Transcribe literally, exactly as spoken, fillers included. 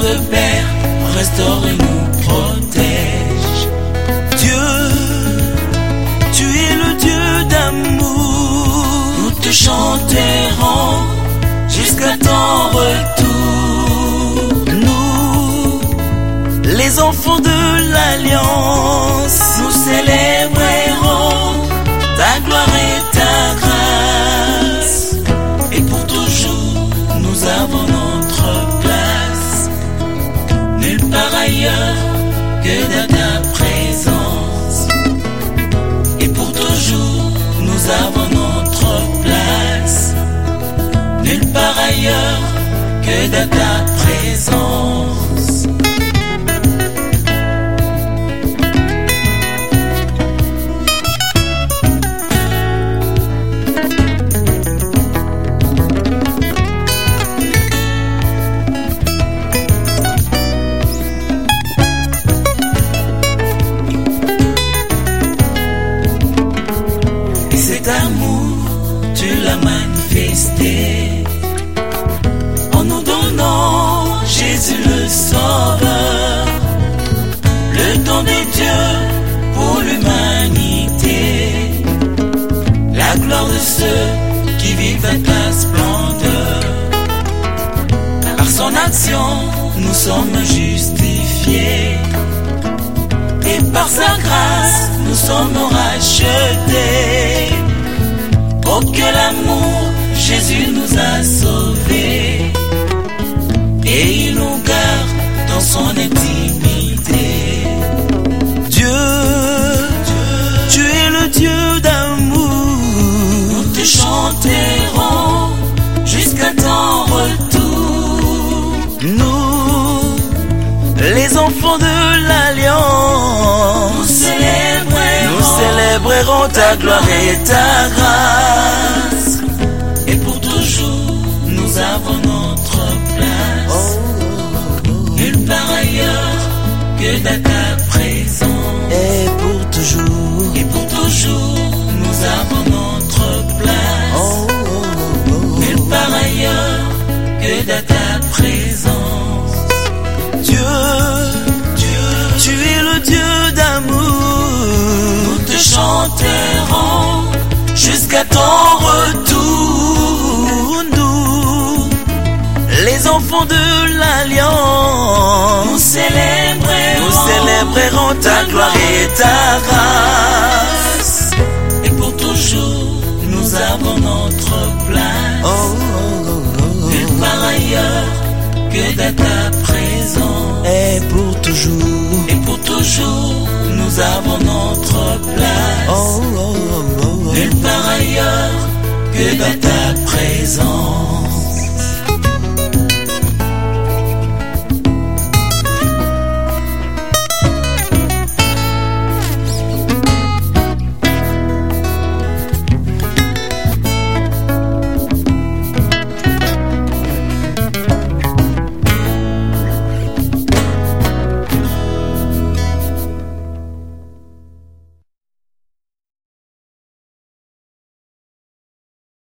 notre Père, restaure et nous protège. Dieu, tu es le Dieu d'amour. Nous te chanterons jusqu'à ton retour. Nous, les enfants de l'Alliance, nous célébrerons ta gloire et ta grâce. Et pour toujours, nous avons notre place, nulle part ailleurs que dans ta présence. Et pour toujours, nous avons notre place, nulle part ailleurs que dans ta présence. Cet amour, tu l'as manifesté en nous donnant Jésus le Sauveur, le don de Dieu pour l'humanité, la gloire de ceux qui vivent à ta splendeur. Par son action, nous sommes justifiés, et par sa grâce, nous sommes rachetés. Oh, que l'amour, Jésus nous a sauvés, et il nous garde dans son intimité. Dieu, tu es le Dieu d'amour. Nous te chanterons jusqu'à ton retour. Nous, les enfants de l'Alliance, nous célébrerons, nous célébrerons ta gloire et ta grâce. Et pour toujours, nous avons notre place, nulle part ailleurs que dans ta présence. Et pour toujours, et pour toujours, nous avons notre place, nulle part ailleurs que dans ta présence. Dieu, tu es le Dieu d'amour. Nous te chanterons jusqu'à ton retour. Nous, les enfants de l'Alliance, nous célébrerons, nous célébrerons ta gloire et ta grâce. Et pour toujours, nous avons notre place, oh, oh, oh, oh, nulle part ailleurs que dans ta présence. Et pour toujours, et pour toujours, nous avons notre place, oh, oh, oh, oh, nulle part ailleurs que dans ta présence.